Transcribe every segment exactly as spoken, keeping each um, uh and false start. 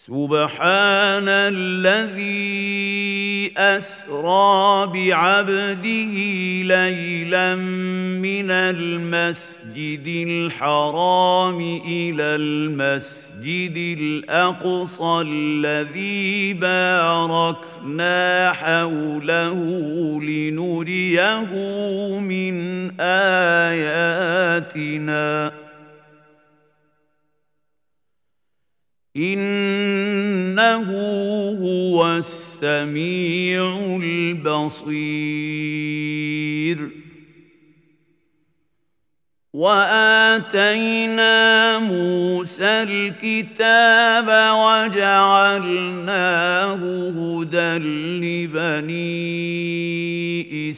سبحان الذي أسرى بعبده ليلا من المسجد الحرام إلى المسجد الأقصى الذي باركنا حوله لنريه من آياتنا إنه هو السميع البصير وآتينا موسى الكتاب وجعلناه هدى لبني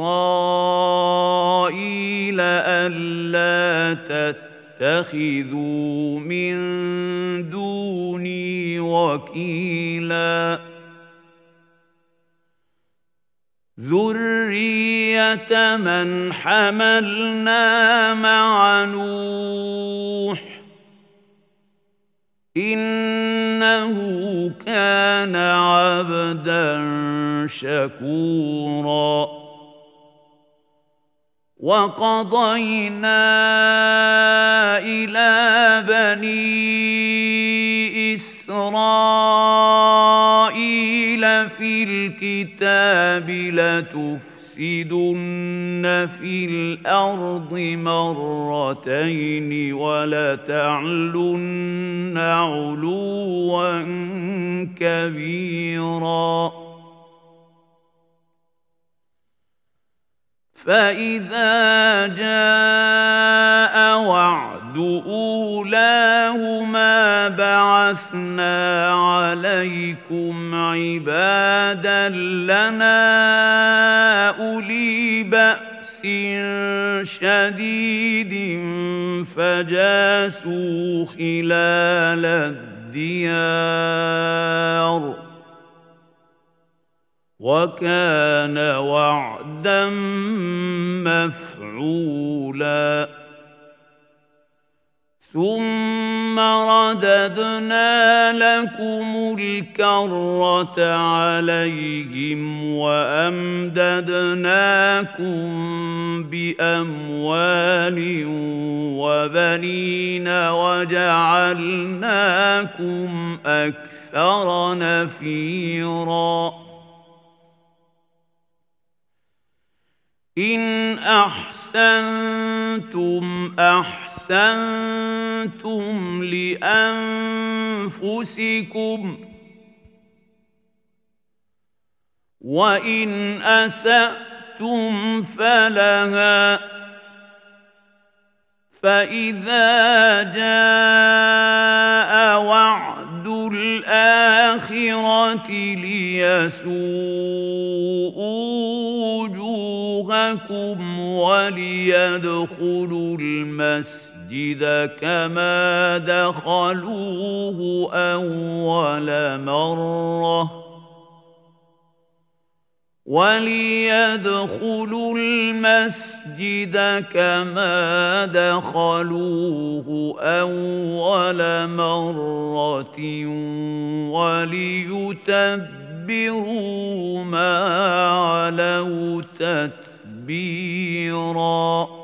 إسرائيل ألا تتبعوا اتخذوا من دوني وكيلا ذرية من حملنا مع نوح إنه كان عبدا شكورا وقضينا إلى بني إسرائيل في الكتاب لتفسدن في الأرض مرتين ولتعلن علوا كبيرا فإذا جاء وعد أولاهما بعثنا عليكم عبادا لنا أولي بأس شديد فجاسوا خلال الديار وكان وعدا مفعولا ثم رددنا لكم الكرة عليهم وأمددناكم بأموال وبنين وجعلناكم أكثر نفيرا إن أحسنتم أحسنتم لأنفسكم وإن أسأتم فلها فإذا جاء وعد الآخرة ليسوءوا وجوهكم وليدخلوا المسجد كما دخلوه أول مرة وليدخلوا المسجد كما دخلوه أول مرة وليتبروا ما علوا تتبيرا